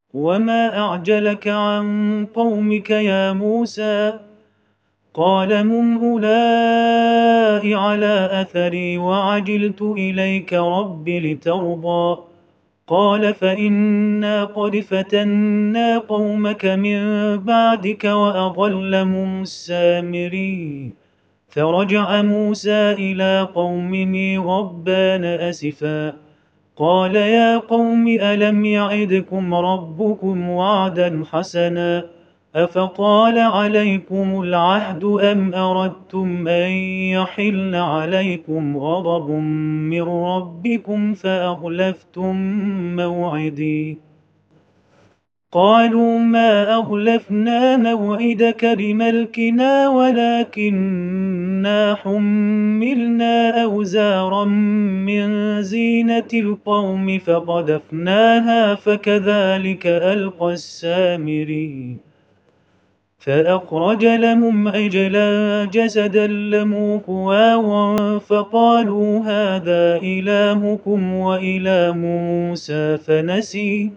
وما أعجلك عن قومك يا موسى؟ قال هم أولئك على أثري وعجلت إليك رب لترضى. قال فإنا قد فتنا قومك من بعدك وأضلهم السامري. فرجع موسى إلى قومه غضبان أسفا قال يا قوم ألم يعدكم ربكم وعدا حسنا أفطال عليكم العهد أم أردتم أن يحل عليكم غضب من ربكم فأخلفتم موعدي؟ قالوا ما أخلفنا موعدك بملكنا ولكننا حملنا أوزارا من زينة القوم فقذفناها فكذلك ألقى السامري. فأخرج لهم عجلا جسدا له خوار فقالوا هذا إلهكم وإله موسى فنسي.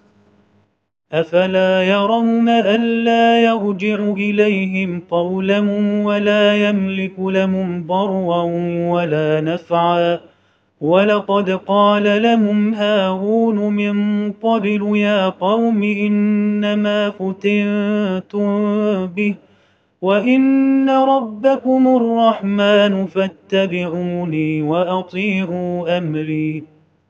أفلا يرون ألا يرجع إليهم قولا ولا يملك لهم ضرا ولا نفعا؟ ولقد قال لهم هارون من قبل يا قوم إنما فتنتم به وإن ربكم الرحمن فاتبعوني وأطيعوا أمري.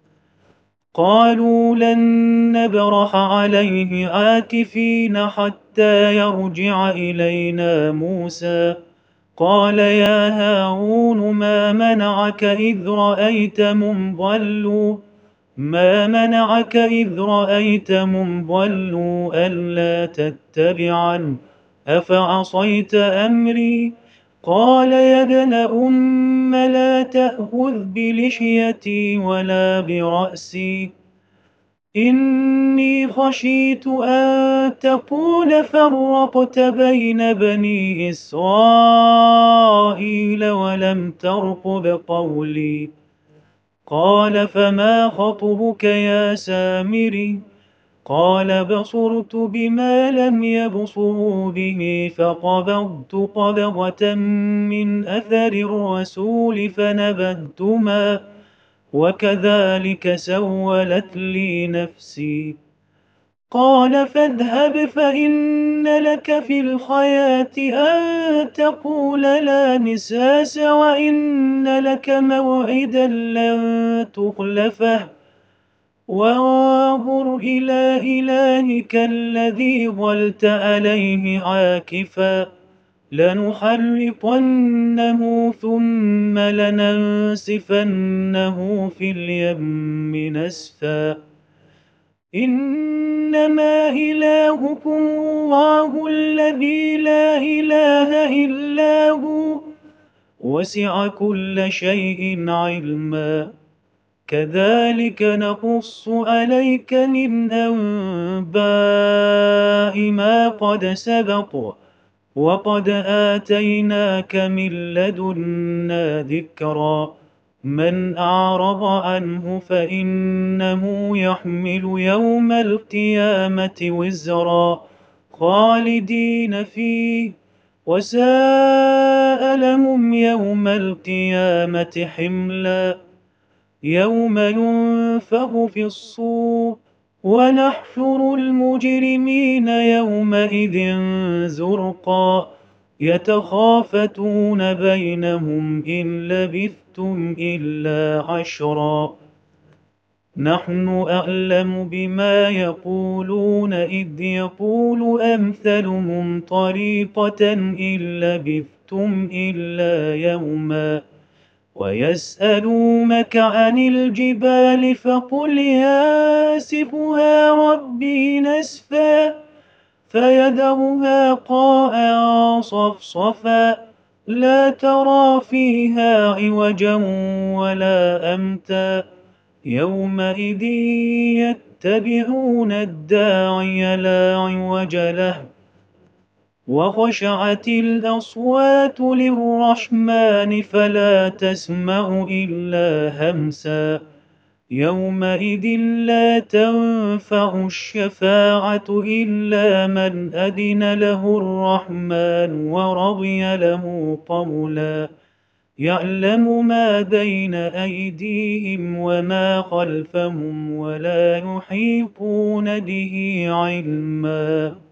قالوا لن نبرح عليه عاكفين حتى يرجع إلينا موسى. قال يا هارون ما منعك إذ رأيتهم ضلوا ألا تتبعن أفعصيت أمري؟ قال يا ابن لا تأخذ بلحيتي ولا برأسي إني خشيت أن تقول فرقت بين بني إسرائيل ولم ترقب قولي. قال فما خطبك يا سامري؟ قال بصرت بما لم يبصروا به فقبضت قبضة من أثر الرسول فنبذتها وكذلك سولت لي نفسي. قال فاذهب فإن لك في الحياة أن تقول لا مساس وإن لك موعدا لن تخلفه وانظر إلى إلهك الذي ظلت عليه عاكفا لنحرقنه ثم لننسفنه في اليم نسفا. إنما إلهكم الله الذي لا إله إلا هو وسع كل شيء علما كذلك نقص عليك من أنباء ما قد سبق وقد آتيناك من لدنا ذكرا. من أعرض عنه فإنه يحمل يوم القيامة وزرا خالدين فيه وساء لهم يوم القيامة حملا. يوم ينفخ في الصور ونحشر المجرمين يومئذ زرقا يتخافتون بينهم إن لبثتم إلا عشرا. نحن أعلم بما يقولون إذ يقول أمثلهم طريقة إن لبثتم إلا يوما. ويسألونك عن الجبال فقل ينسفها ربي نسفا فيذرها قاعا صفصفا لا ترى فيها عوجا ولا أمتا. يومئذ يتبعون الداعي لا عوج له وخشعت الأصوات للرحمن فلا تسمع إلا همسا. يومئذ لا تنفع الشفاعة إلا من أذن له الرحمن ورضي له قولا يعلم ما بين أيديهم وما خلفهم ولا يحيطون به علما